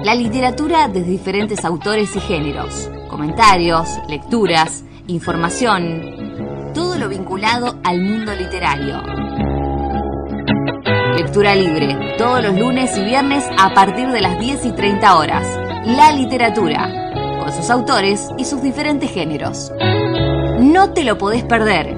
La literatura desde diferentes autores y géneros, comentarios, lecturas, información, todo lo vinculado al mundo literario. Lectura libre, todos los lunes y viernes a partir de las 10:30 horas. La literatura, con sus autores y sus diferentes géneros. No te lo podés perder.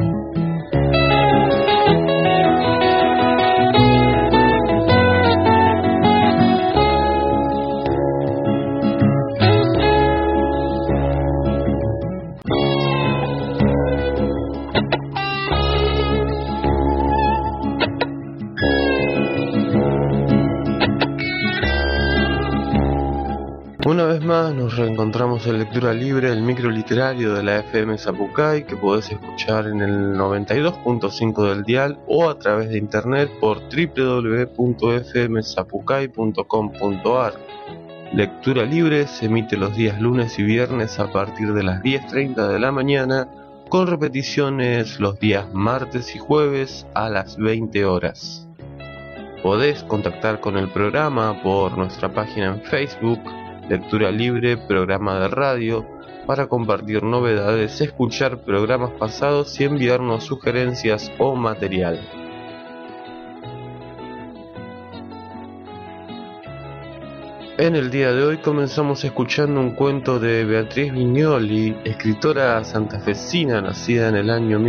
Una vez más nos reencontramos en Lectura Libre, el micro literario de la FM Zapucay, que podés escuchar en el 92.5 del dial o a través de internet por www.fmzapucay.com.ar. Lectura Libre se emite los días lunes y viernes a partir de las 10:30 de la mañana, con repeticiones los días martes y jueves a las 20 horas. Podés contactar con el programa por nuestra página en Facebook, Lectura Libre, programa de radio, para compartir novedades, escuchar programas pasados y enviarnos sugerencias o material. En el día de hoy comenzamos escuchando un cuento de Beatriz Vignoli, escritora santafesina nacida en el año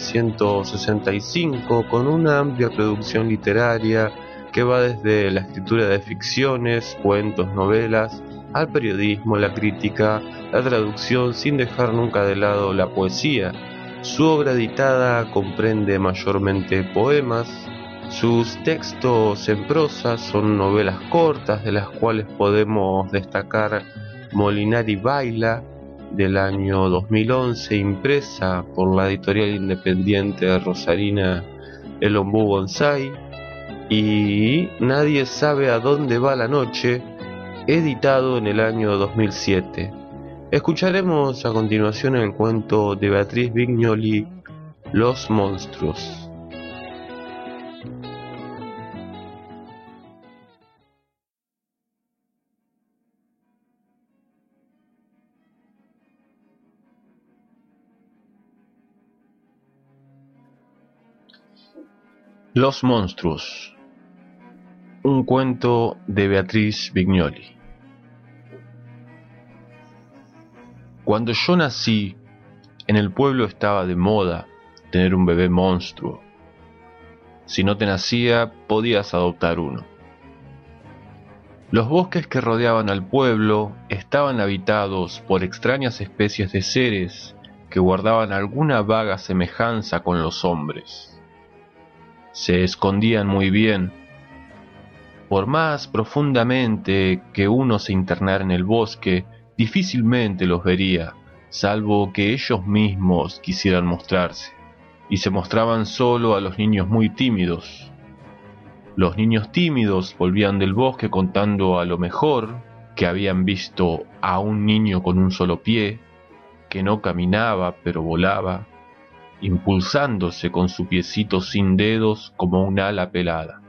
1965, con una amplia producción literaria que va desde la escritura de ficciones, cuentos, novelas, al periodismo, la crítica, la traducción, sin dejar nunca de lado la poesía. Su obra editada comprende mayormente poemas. Sus textos en prosa son novelas cortas, de las cuales podemos destacar Molinari Baila, del año 2011, impresa por la editorial independiente rosarina El Ombú Bonsai, y Nadie sabe a dónde va la noche, editado en el año 2007. Escucharemos a continuación el cuento de Beatriz Vignoli, Los monstruos. Los monstruos. Un cuento de Beatriz Vignoli. Cuando yo nací, en el pueblo estaba de moda tener un bebé monstruo. Si no te nacía, podías adoptar uno. Los bosques que rodeaban al pueblo estaban habitados por extrañas especies de seres que guardaban alguna vaga semejanza con los hombres. Se escondían muy bien. Por más profundamente que uno se internara en el bosque, difícilmente los vería, salvo que ellos mismos quisieran mostrarse, y se mostraban solo a los niños muy tímidos. Los niños tímidos volvían del bosque contando a lo mejor que habían visto a un niño con un solo pie, que no caminaba pero volaba, impulsándose con su piecito sin dedos como un ala pelada.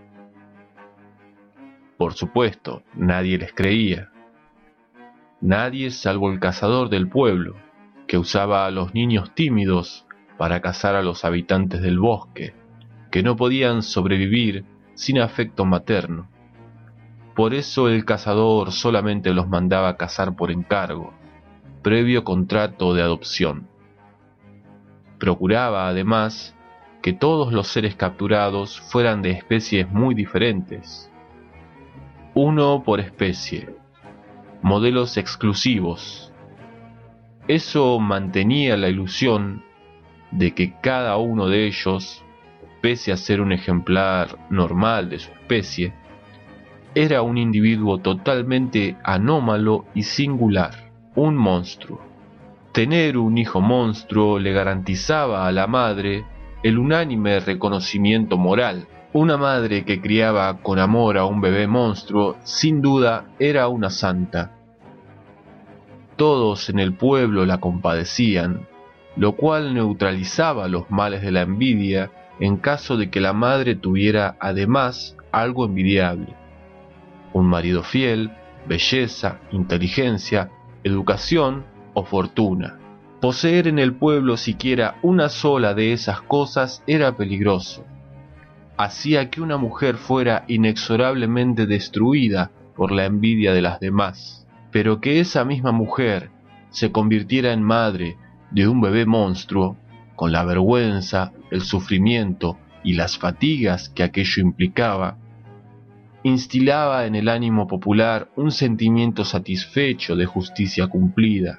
Por supuesto, nadie les creía. Nadie salvo el cazador del pueblo, que usaba a los niños tímidos para cazar a los habitantes del bosque, que no podían sobrevivir sin afecto materno. Por eso el cazador solamente los mandaba cazar por encargo, previo contrato de adopción. Procuraba, además, que todos los seres capturados fueran de especies muy diferentes. Uno por especie. Modelos exclusivos. Eso mantenía la ilusión de que cada uno de ellos, pese a ser un ejemplar normal de su especie, era un individuo totalmente anómalo y singular, un monstruo. Tener un hijo monstruo le garantizaba a la madre el unánime reconocimiento moral. Una madre que criaba con amor a un bebé monstruo, sin duda, era una santa. Todos en el pueblo la compadecían, lo cual neutralizaba los males de la envidia en caso de que la madre tuviera además algo envidiable: un marido fiel belleza, inteligencia, educación o fortuna. Poseer en el pueblo siquiera una sola de esas cosas era peligroso. Hacía que una mujer fuera inexorablemente destruida por la envidia de las demás, pero que esa misma mujer se convirtiera en madre de un bebé monstruo, con la vergüenza, el sufrimiento y las fatigas que aquello implicaba, instilaba en el ánimo popular un sentimiento satisfecho de justicia cumplida.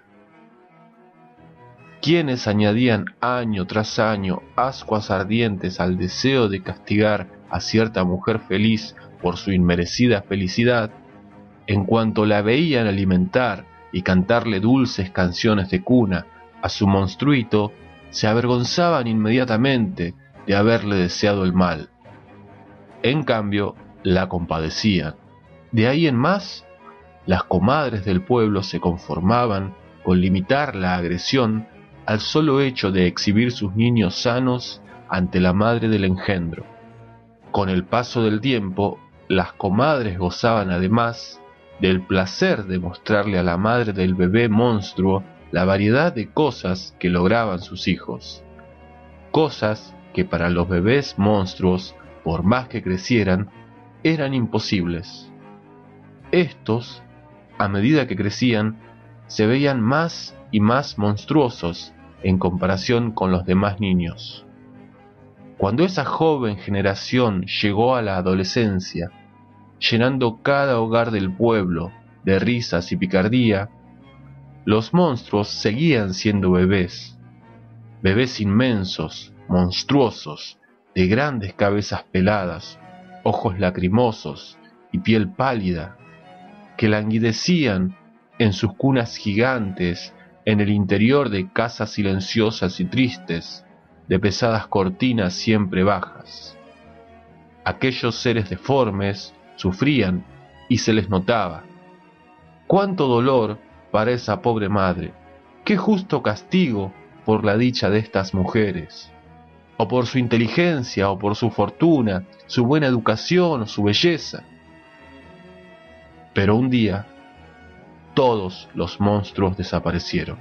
Quienes añadían año tras año ascuas ardientes al deseo de castigar a cierta mujer feliz por su inmerecida felicidad, en cuanto la veían alimentar y cantarle dulces canciones de cuna a su monstruito, se avergonzaban inmediatamente de haberle deseado el mal. En cambio, la compadecían. De ahí en más, las comadres del pueblo se conformaban con limitar la agresión al solo hecho de exhibir sus niños sanos ante la madre del engendro. Con el paso del tiempo, las comadres gozaban además del placer de mostrarle a la madre del bebé monstruo la variedad de cosas que lograban sus hijos. Cosas que para los bebés monstruos, por más que crecieran, eran imposibles. Estos, a medida que crecían, se veían más y más monstruosos en comparación con los demás niños. Cuando esa joven generación llegó a la adolescencia, llenando cada hogar del pueblo de risas y picardía, los monstruos seguían siendo bebés, bebés inmensos, monstruosos, de grandes cabezas peladas, ojos lacrimosos y piel pálida, que languidecían en sus cunas gigantes en el interior de casas silenciosas y tristes, de pesadas cortinas siempre bajas. Aquellos seres deformes sufrían y se les notaba. ¡Cuánto dolor para esa pobre madre! ¡Qué justo castigo por la dicha de estas mujeres! O por su inteligencia, o por su fortuna, su buena educación o su belleza. Pero un día, todos los monstruos desaparecieron.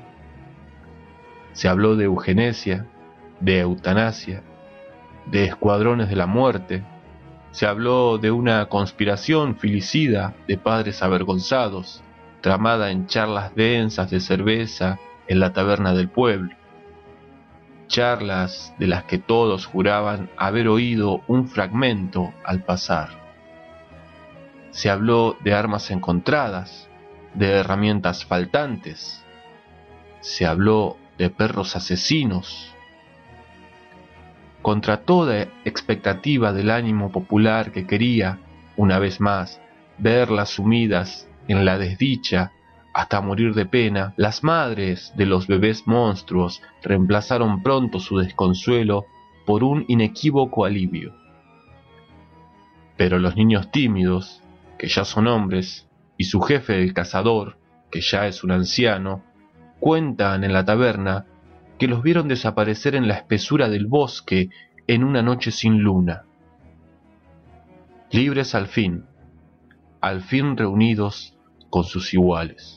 Se habló de eugenesia, de eutanasia, de escuadrones de la muerte. Se habló de una conspiración filicida de padres avergonzados, tramada en charlas densas de cerveza en la taberna del pueblo. Charlas de las que todos juraban haber oído un fragmento al pasar. Se habló de armas encontradas, de herramientas faltantes. Se habló de perros asesinos. Contra toda expectativa del ánimo popular que quería, una vez más, verlas sumidas en la desdicha hasta morir de pena, las madres de los bebés monstruos reemplazaron pronto su desconsuelo por un inequívoco alivio. Pero los niños tímidos, que ya son hombres, y su jefe el cazador, que ya es un anciano, cuentan en la taberna que los vieron desaparecer en la espesura del bosque en una noche sin luna. Libres al fin reunidos con sus iguales.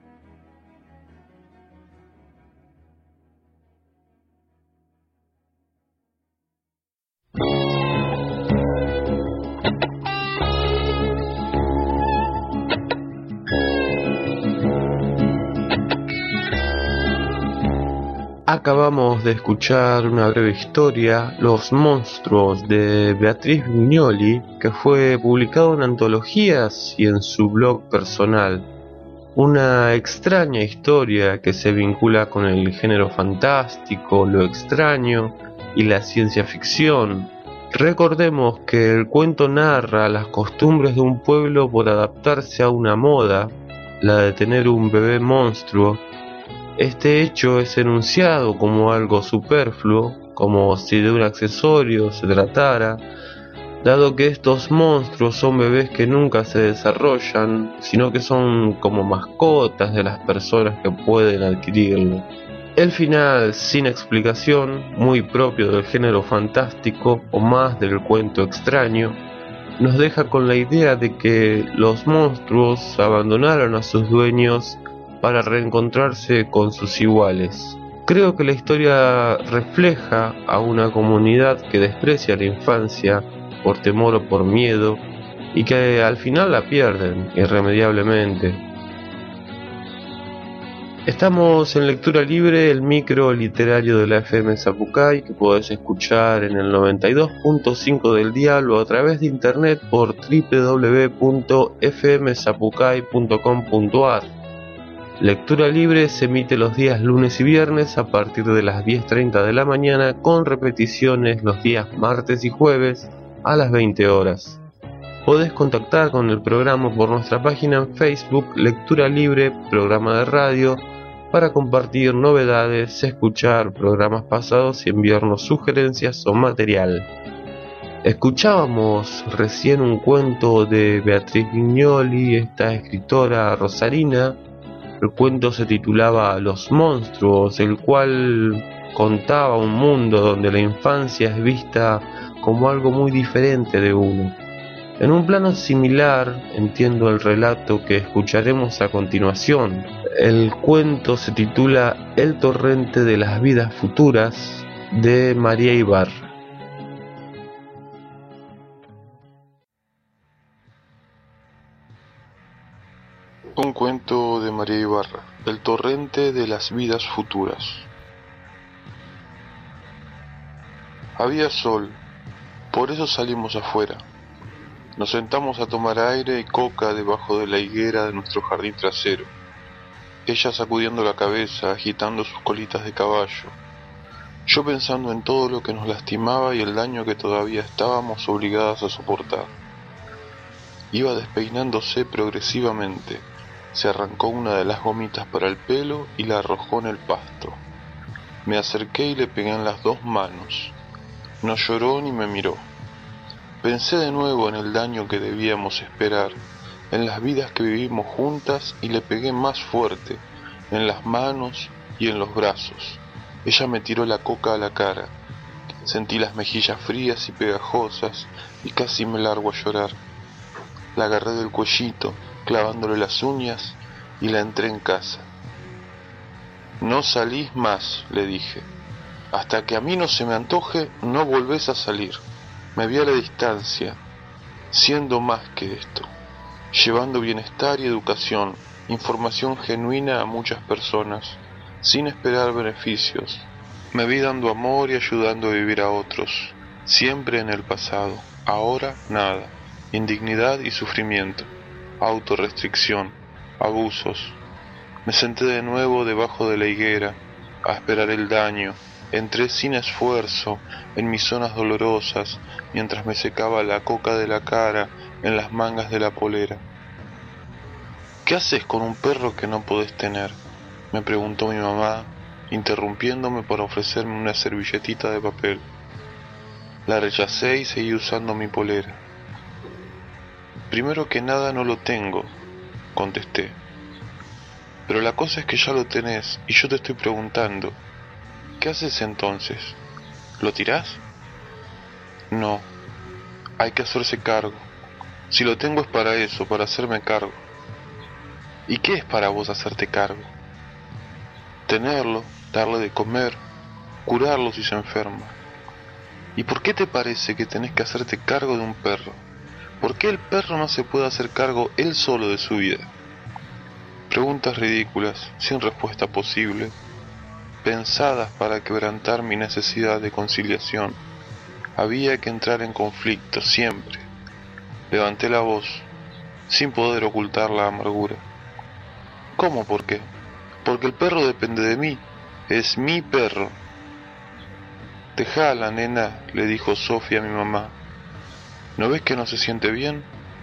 Acabamos de escuchar una breve historia, Los monstruos, de Beatriz Vignoli, que fue publicado en antologías y en su blog personal. Una extraña historia que se vincula con el género fantástico, lo extraño y la ciencia ficción. Recordemos que el cuento narra las costumbres de un pueblo por adaptarse a una moda, la de tener un bebé monstruo. Este hecho es enunciado como algo superfluo, como si de un accesorio se tratara, dado que estos monstruos son bebés que nunca se desarrollan, sino que son como mascotas de las personas que pueden adquirirlo. El final, sin explicación, muy propio del género fantástico o más del cuento extraño, nos deja con la idea de que los monstruos abandonaron a sus dueños para reencontrarse con sus iguales. Creo que la historia refleja a una comunidad que desprecia la infancia por temor o por miedo y que al final la pierden irremediablemente. Estamos en Lectura Libre, el micro literario de la FM Zapucay, que podés escuchar en el 92.5 del dial o a través de internet por www.fmzapucay.com.ar. Lectura Libre se emite los días lunes y viernes a partir de las 10:30 de la mañana, con repeticiones los días martes y jueves a las 20 horas. Podés contactar con el programa por nuestra página en Facebook, Lectura Libre, programa de radio, para compartir novedades, escuchar programas pasados y enviarnos sugerencias o material. Escuchábamos recién un cuento de Beatriz Vignoli, esta escritora rosarina. El cuento se titulaba Los monstruos, el cual contaba un mundo donde la infancia es vista como algo muy diferente de uno. En un plano similar, entiendo el relato que escucharemos a continuación. El cuento se titula El torrente de las vidas futuras, de María Ibarra. Un cuento de María Ibarra, El torrente de las vidas futuras. Había sol, por eso salimos afuera. Nos sentamos a tomar aire y coca debajo de la higuera de nuestro jardín trasero. Ella sacudiendo la cabeza, agitando sus colitas de caballo. Yo pensando en todo lo que nos lastimaba y el daño que todavía estábamos obligadas a soportar. Iba despeinándose progresivamente. Se arrancó una de las gomitas para el pelo y la arrojó en el pasto. Me acerqué y le pegué en las dos manos. No lloró ni me miró. Pensé de nuevo en el daño que debíamos esperar, en las vidas que vivimos juntas, y le pegué más fuerte, en las manos y en los brazos. Ella me tiró la coca a la cara. Sentí las mejillas frías y pegajosas y casi me largo a llorar. La agarré del cuellito, clavándole las uñas, y la entré en casa. No salís más, le dije. Hasta que a mí no se me antoje, no volvés a salir. Me vi a la distancia, siendo más que esto, llevando bienestar y educación, información genuina a muchas personas, sin esperar beneficios. Me vi dando amor y ayudando a vivir a otros, siempre en el pasado, ahora nada, indignidad y sufrimiento, autorrestricción, abusos. Me senté de nuevo debajo de la higuera, a esperar el daño. Entré sin esfuerzo en mis zonas dolorosas, mientras me secaba la coca de la cara en las mangas de la polera. ¿Qué haces con un perro que no podés tener?, me preguntó mi mamá, interrumpiéndome para ofrecerme una servilletita de papel. La rechacé y seguí usando mi polera. Primero que nada no lo tengo, contesté. Pero la cosa es que ya lo tenés y yo te estoy preguntando, ¿qué haces entonces? ¿Lo tirás? No, hay que hacerse cargo. Si lo tengo es para eso, para hacerme cargo. ¿Y qué es para vos hacerte cargo? Tenerlo, darle de comer, curarlo si se enferma. ¿Y por qué te parece que tenés que hacerte cargo de un perro? ¿Por qué el perro no se puede hacer cargo él solo de su vida? Preguntas ridículas, sin respuesta posible, pensadas para quebrantar mi necesidad de conciliación. Había que entrar en conflicto, siempre. Levanté la voz, sin poder ocultar la amargura. ¿Cómo por qué? Porque el perro depende de mí, es mi perro. Dejala, nena, le dijo Sofía a mi mamá. ¿No ves que no se siente bien?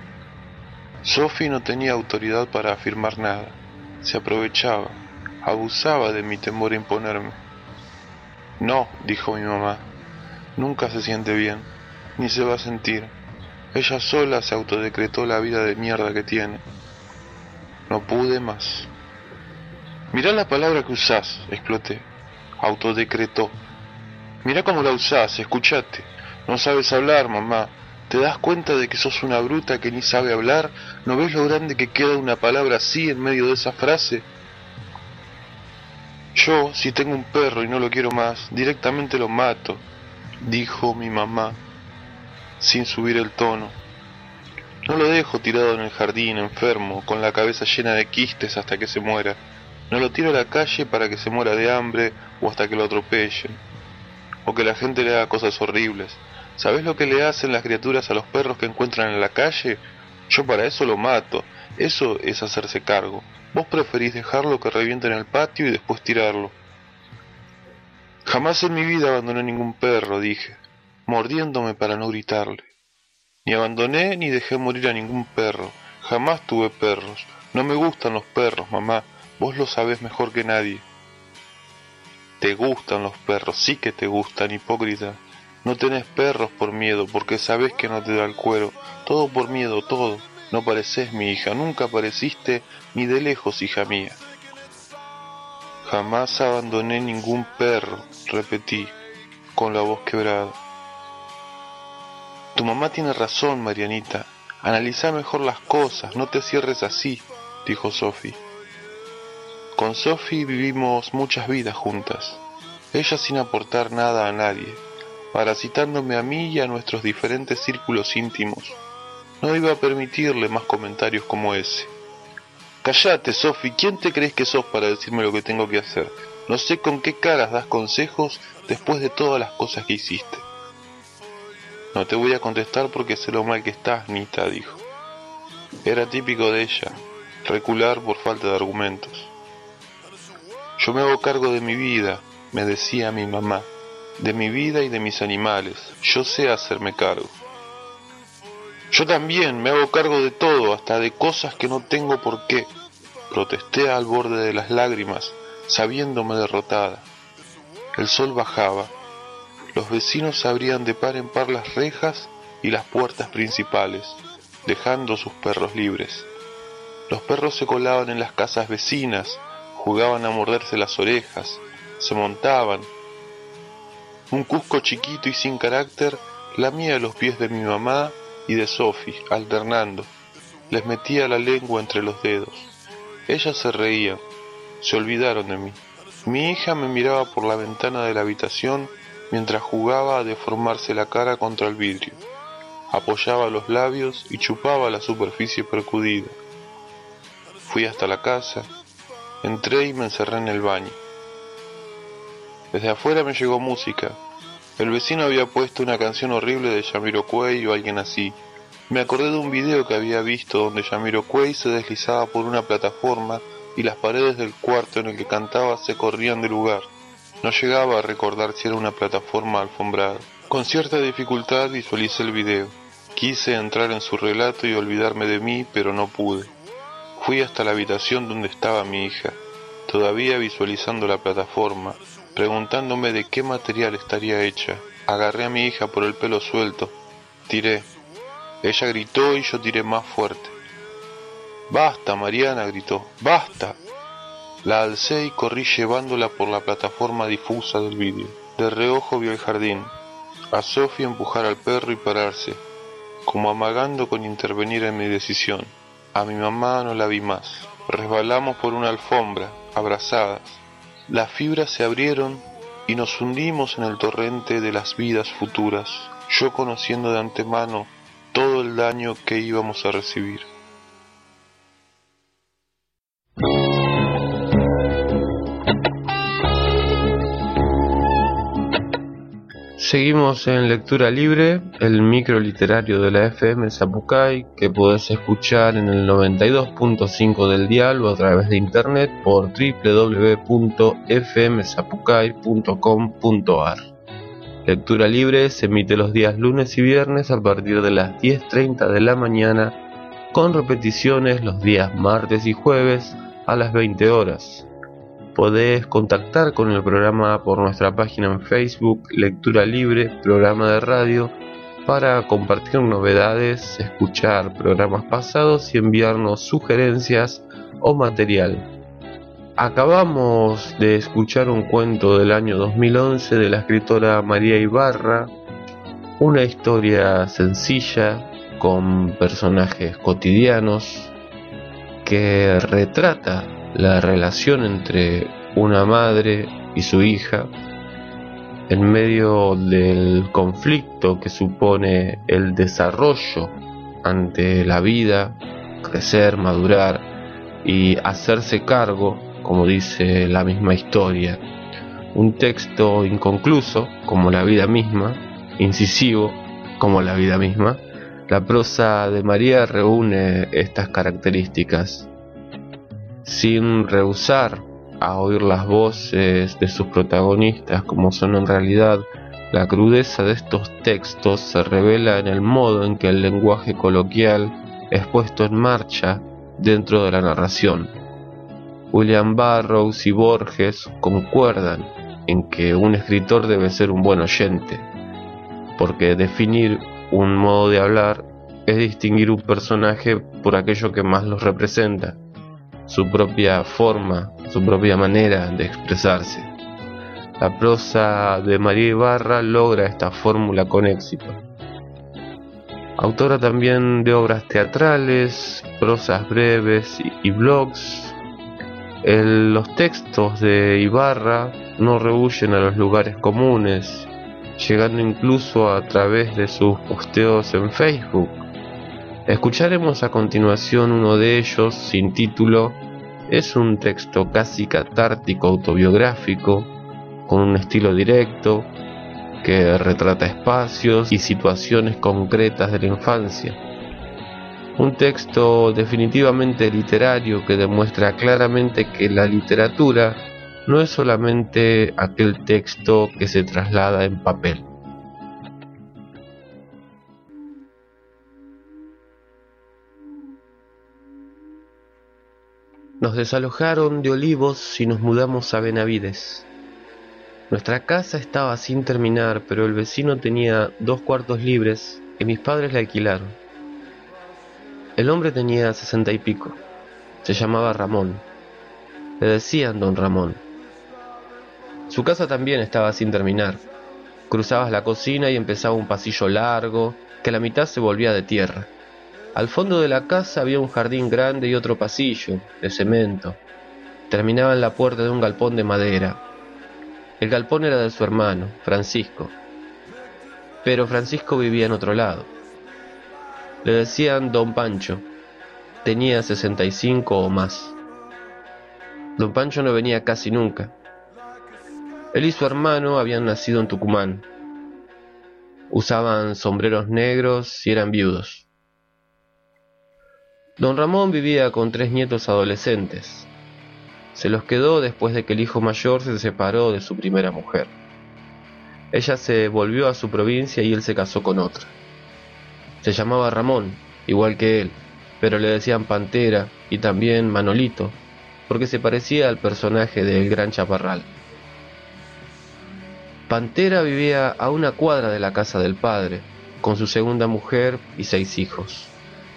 Sophie no tenía autoridad para afirmar nada. Se aprovechaba, abusaba de mi temor a imponerme. No, dijo mi mamá, nunca se siente bien, ni se va a sentir. Ella sola se autodecretó la vida de mierda que tiene. No pude más. Mirá la palabra que usás, exploté. Autodecretó. Mirá cómo la usás, escuchate. No sabes hablar, mamá. ¿Te das cuenta de que sos una bruta que ni sabe hablar? ¿No ves lo grande que queda una palabra así en medio de esa frase? Yo, si tengo un perro y no lo quiero más, directamente lo mato, dijo mi mamá, sin subir el tono. No lo dejo tirado en el jardín, enfermo, con la cabeza llena de quistes hasta que se muera. No lo tiro a la calle para que se muera de hambre o hasta que lo atropellen. O que la gente le haga cosas horribles. ¿Sabés lo que le hacen las criaturas a los perros que encuentran en la calle? Yo para eso lo mato. Eso es hacerse cargo. Vos preferís dejarlo que reviente en el patio y después tirarlo. Jamás en mi vida abandoné ningún perro, dije, mordiéndome para no gritarle. Ni abandoné ni dejé morir a ningún perro. Jamás tuve perros. No me gustan los perros, mamá. Vos lo sabés mejor que nadie. Te gustan los perros, sí que te gustan, hipócrita. No tenés perros por miedo, porque sabés que no te da el cuero. Todo por miedo, todo. No parecés mi hija, nunca pareciste ni de lejos, hija mía. Jamás abandoné ningún perro, repetí, con la voz quebrada. Tu mamá tiene razón, Marianita. Analizá mejor las cosas, no te cierres así, dijo Sophie. Con Sophie vivimos muchas vidas juntas, ella sin aportar nada a nadie, parasitándome a mí y a nuestros diferentes círculos íntimos. No iba a permitirle más comentarios como ese. Cállate, Sophie, ¿quién te crees que sos para decirme lo que tengo que hacer? No sé con qué caras das consejos después de todas las cosas que hiciste. No te voy a contestar porque sé lo mal que estás, Nita, dijo. Era típico de ella, recular por falta de argumentos. Yo me hago cargo de mi vida, me decía mi mamá, de mi vida y de mis animales. Yo sé hacerme cargo. Yo también me hago cargo de todo, hasta de cosas que no tengo por qué. Protesté al borde de las lágrimas, sabiéndome derrotada. El sol bajaba. Los vecinos abrían de par en par las rejas y las puertas principales, dejando sus perros libres. Los perros se colaban en las casas vecinas, jugaban a morderse las orejas, se montaban. Un cusco chiquito y sin carácter lamía los pies de mi mamá y de Sophie, alternando. Les metía la lengua entre los dedos. Ellas se reían, se olvidaron de mí. Mi hija me miraba por la ventana de la habitación mientras jugaba a deformarse la cara contra el vidrio. Apoyaba los labios y chupaba la superficie percudida. Fui hasta la casa, entré y me encerré en el baño. Desde afuera me llegó música. El vecino había puesto una canción horrible de Jamiroquai o alguien así. Me acordé de un video que había visto donde Jamiroquai se deslizaba por una plataforma y las paredes del cuarto en el que cantaba se corrían de lugar. No llegaba a recordar si era una plataforma alfombrada. Con cierta dificultad visualicé el video. Quise entrar en su relato y olvidarme de mí, pero no pude. Fui hasta la habitación donde estaba mi hija, todavía visualizando la plataforma, preguntándome de qué material estaría hecha. Agarré a mi hija por el pelo suelto. Tiré. Ella gritó y yo tiré más fuerte. «¡Basta, Mariana!», gritó. «¡Basta!». La alcé y corrí llevándola por la plataforma difusa del vídeo. De reojo vi el jardín. A Sophie empujar al perro y pararse, como amagando con intervenir en mi decisión. A mi mamá no la vi más. Resbalamos por una alfombra, abrazadas. Las fibras se abrieron y nos hundimos en el torrente de las vidas futuras, yo conociendo de antemano todo el daño que íbamos a recibir. Seguimos en Lectura Libre, el micro literario de la FM Zapucay, que podés escuchar en el 92.5 del dial o a través de internet por www.fmzapucay.com.ar. Lectura Libre se emite los días lunes y viernes a partir de las 10:30 de la mañana, con repeticiones los días martes y jueves a las 20 horas. Podés contactar con el programa por nuestra página en Facebook, Lectura Libre, programa de radio, para compartir novedades, escuchar programas pasados y enviarnos sugerencias o material. Acabamos de escuchar un cuento del año 2011 de la escritora María Ibarra, Una historia sencilla, con personajes cotidianos, que retrata la relación entre una madre y su hija en medio del conflicto que supone el desarrollo ante la vida, crecer, madurar y hacerse cargo, como dice la misma historia. Un texto inconcluso, como la vida misma, incisivo, como la vida misma. La prosa de María reúne estas características. Sin rehusar a oír las voces de sus protagonistas como son en realidad, la crudeza de estos textos se revela en el modo en que el lenguaje coloquial es puesto en marcha dentro de la narración. William Burroughs y Borges concuerdan en que un escritor debe ser un buen oyente, porque definir un modo de hablar es distinguir un personaje por aquello que más los representa, su propia forma, su propia manera de expresarse. La prosa de María Ibarra logra esta fórmula con éxito. Autora también de obras teatrales, prosas breves y blogs, los textos de Ibarra no rehuyen a los lugares comunes, llegando incluso a través de sus posteos en Facebook. Escucharemos a continuación uno de ellos, sin título. Es un texto casi catártico autobiográfico, con un estilo directo, que retrata espacios y situaciones concretas de la infancia. Un texto definitivamente literario que demuestra claramente que la literatura no es solamente aquel texto que se traslada en papel. Nos desalojaron de Olivos y nos mudamos a Benavides. Nuestra casa estaba sin terminar, pero el vecino tenía 2 cuartos libres y mis padres la alquilaron. El hombre tenía 60 y pico. Se llamaba Ramón. Le decían Don Ramón. Su casa también estaba sin terminar. Cruzabas la cocina y empezaba un pasillo largo que a la mitad se volvía de tierra. Al fondo de la casa había un jardín grande y otro pasillo, de cemento. Terminaba en la puerta de un galpón de madera. El galpón era de su hermano, Francisco. Pero Francisco vivía en otro lado. Le decían Don Pancho. Tenía 65 o más. Don Pancho no venía casi nunca. Él y su hermano habían nacido en Tucumán. Usaban sombreros negros y eran viudos. Don Ramón vivía con 3 nietos adolescentes. Se los quedó después de que el hijo mayor se separó de su primera mujer. Ella se volvió a su provincia y él se casó con otra. Se llamaba Ramón, igual que él, pero le decían Pantera y también Manolito, porque se parecía al personaje del Gran Chaparral. Pantera vivía a 1 cuadra de la casa del padre, con su segunda mujer y 6 hijos.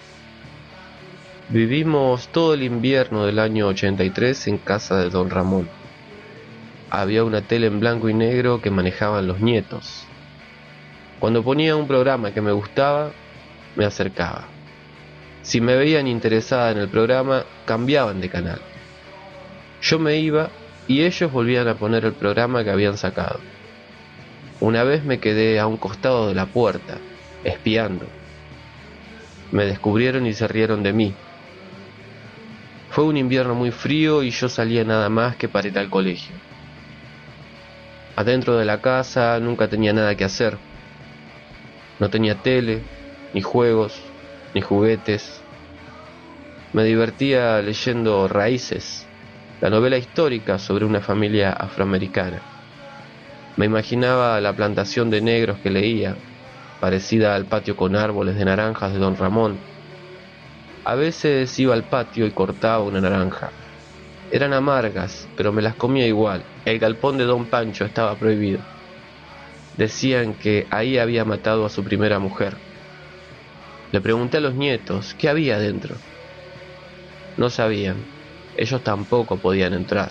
Vivimos todo el invierno del año 83 en casa de Don Ramón. Había una tele en blanco y negro que manejaban los nietos. Cuando ponía un programa que me gustaba, me acercaba. Si me veían interesada en el programa, cambiaban de canal. Yo me iba y ellos volvían a poner el programa que habían sacado. Una vez me quedé a un costado de la puerta, espiando. Me descubrieron y se rieron de mí. Fue un invierno muy frío y yo salía nada más que para ir al colegio. Adentro de la casa nunca tenía nada que hacer. No tenía tele, ni juegos, ni juguetes. Me divertía leyendo Raíces, la novela histórica sobre una familia afroamericana. Me imaginaba la plantación de negros que leía, parecida al patio con árboles de naranjas de Don Ramón. A veces iba al patio y cortaba una naranja. Eran amargas, pero me las comía igual. El galpón de Don Pancho estaba prohibido. Decían que ahí había matado a su primera mujer. Le pregunté a los nietos qué había dentro. No sabían. Ellos tampoco podían entrar.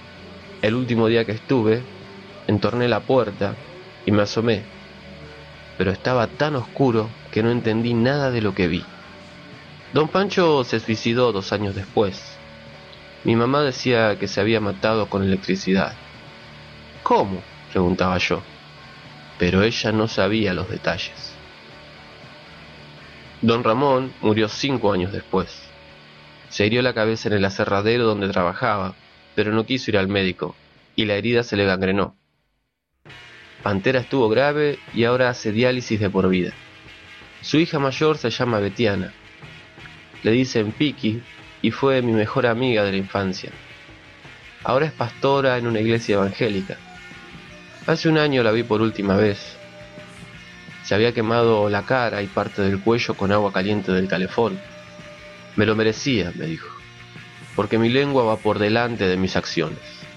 El último día que estuve, entorné la puerta y me asomé. pero estaba tan oscuro que no entendí nada de lo que vi. Don Pancho se suicidó 2 años después. Mi mamá decía que se había matado con electricidad. ¿Cómo?, preguntaba yo, pero ella no sabía los detalles. Don Ramón murió 5 años después. Se hirió la cabeza en el aserradero donde trabajaba, pero no quiso ir al médico, y la herida se le gangrenó. Pantera estuvo grave y ahora hace diálisis de por vida. Su hija mayor se llama Betiana. Le dicen Piki y fue mi mejor amiga de la infancia. Ahora es pastora en una iglesia evangélica. Hace 1 año la vi por última vez. Se había quemado la cara y parte del cuello con agua caliente del calefón. Me lo merecía, me dijo, porque mi lengua va por delante de mis acciones.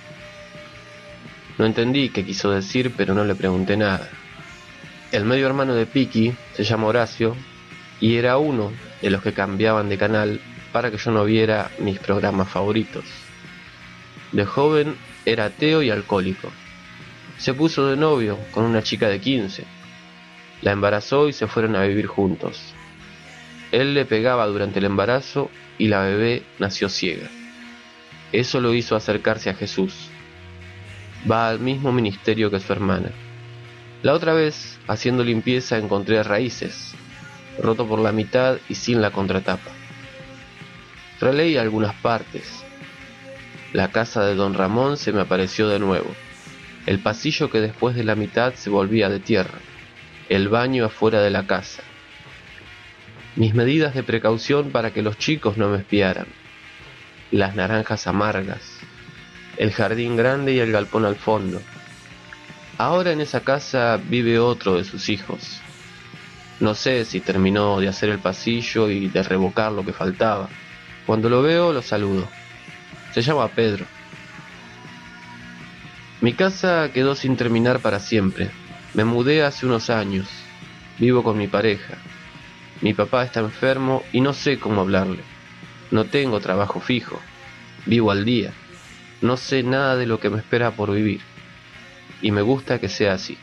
No entendí qué quiso decir, pero no le pregunté nada. El medio hermano de Piki se llama Horacio y era uno de los que cambiaban de canal para que yo no viera mis programas favoritos. De joven era ateo y alcohólico. Se puso de novio con una chica de 15. La embarazó y se fueron a vivir juntos. Él le pegaba durante el embarazo y la bebé nació ciega. Eso lo hizo acercarse a Jesús. Va al mismo ministerio que su hermana. La otra vez, haciendo limpieza, encontré Raíces, roto por la mitad y sin la contratapa. Releí algunas partes. La casa de Don Ramón se me apareció de nuevo. El pasillo que después de la mitad se volvía de tierra. El baño afuera de la casa. Mis medidas de precaución para que los chicos no me espiaran. Las naranjas amargas. El jardín grande y el galpón al fondo. Ahora en esa casa vive otro de sus hijos. No sé si terminó de hacer el pasillo y de revocar lo que faltaba. Cuando lo veo, lo saludo. Se llama Pedro. Mi casa quedó sin terminar para siempre. Me mudé hace unos años. Vivo con mi pareja. Mi papá está enfermo y no sé cómo hablarle. No tengo trabajo fijo. Vivo al día. No sé nada de lo que me espera por vivir. Y me gusta que sea así.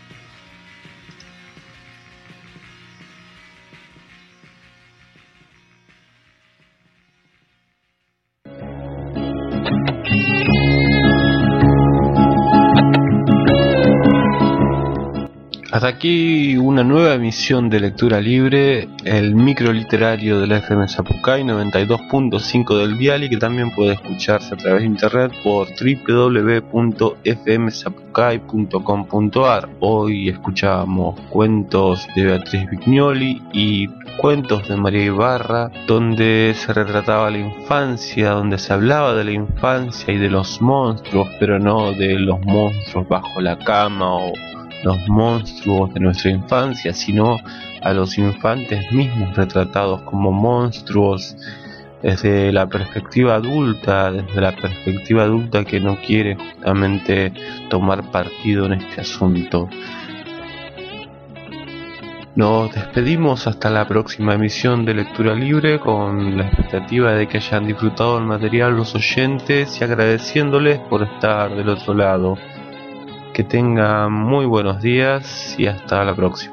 Hasta aquí una nueva emisión de Lectura Libre, el micro literario de la FM Zapucay 92.5 del dial, y que también puede escucharse a través de internet por www.fmzapucay.com.ar. Hoy escuchábamos cuentos de Beatriz Vignoli y cuentos de María Ibarra, donde se retrataba la infancia, donde se hablaba de la infancia y de los monstruos, pero no de los monstruos bajo la cama o los monstruos de nuestra infancia, sino a los infantes mismos retratados como monstruos desde la perspectiva adulta, que no quiere justamente tomar partido en este asunto. Nos despedimos hasta la próxima emisión de Lectura Libre, con la expectativa de que hayan disfrutado el material los oyentes y agradeciéndoles por estar del otro lado. Que tengan muy buenos días y hasta la próxima.